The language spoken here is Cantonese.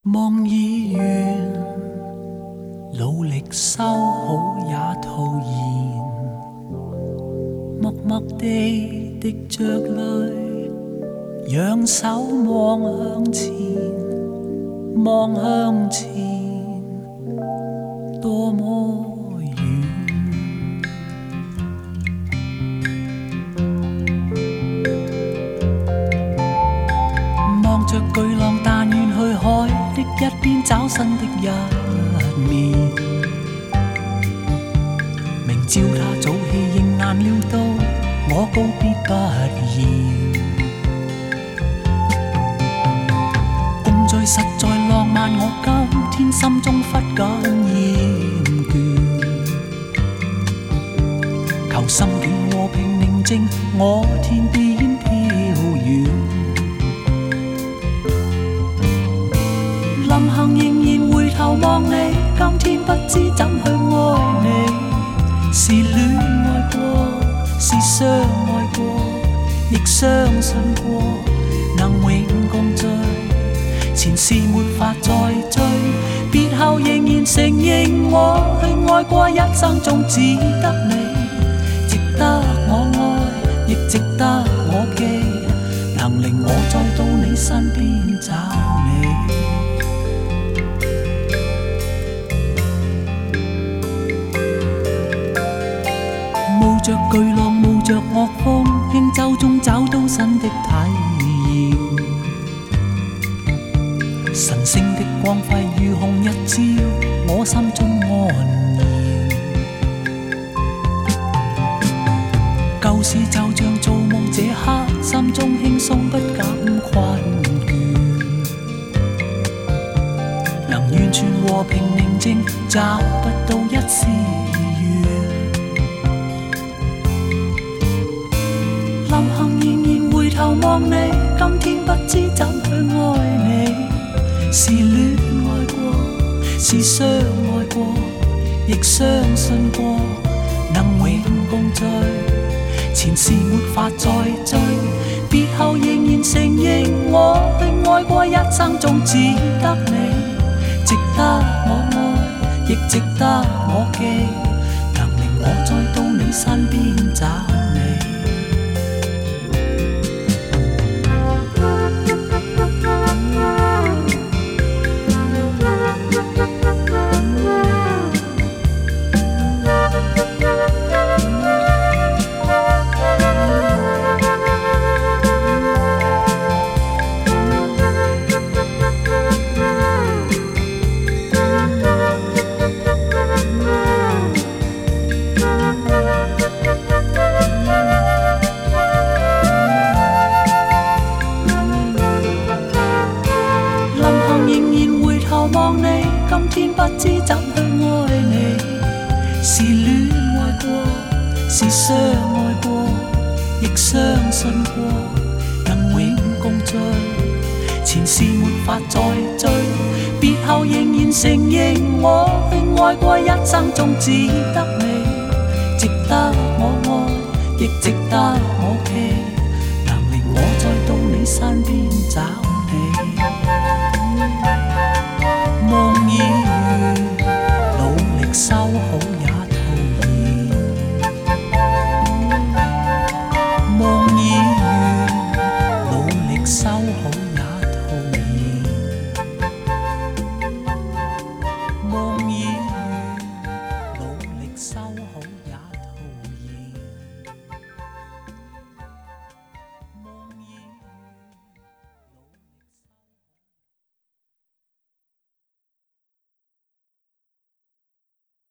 望已远，努力修好也徒然，默默地滴着泪，仰首望向前，望向前，多么远。望着巨浪，但愿去海的一边找新的一面。明朝他早气仍難料到我告別不言。共聚實在浪漫，我今天心中忽感厭倦。求心境和平寧靜，我天邊飄遠。臨行仍然回頭望你，今天不知怎去愛你。是戀愛過，是相愛過，亦相信過能永共聚。前事沒法再追，別後仍然承認我去愛過，一生中只得你，值得我愛，亦值得我記，能令我再到你身邊找你。冒着巨浪，冒着惡風，輕舟中找到新的體驗。神聖的光輝如紅日照，我心中安然。舊事就像做夢，這刻心中輕鬆不感困倦。能完全和平寧靜，找不到一絲臨行仍然回頭望你，今天不知怎去愛你。是戀愛過，是相愛過，亦相信過能永共聚。前事沒法再追，別後仍然承認我去愛過，一生中只得你，值得我愛，亦值得我記，能令我再到你身邊找你。望你，今天不知怎去愛你。是戀愛過，是相愛過，亦相信過能永共聚。前事沒法再追，別後仍然承認我去愛過，一生中只得你，值得我愛，亦值得我記，能令我再到你身邊找你。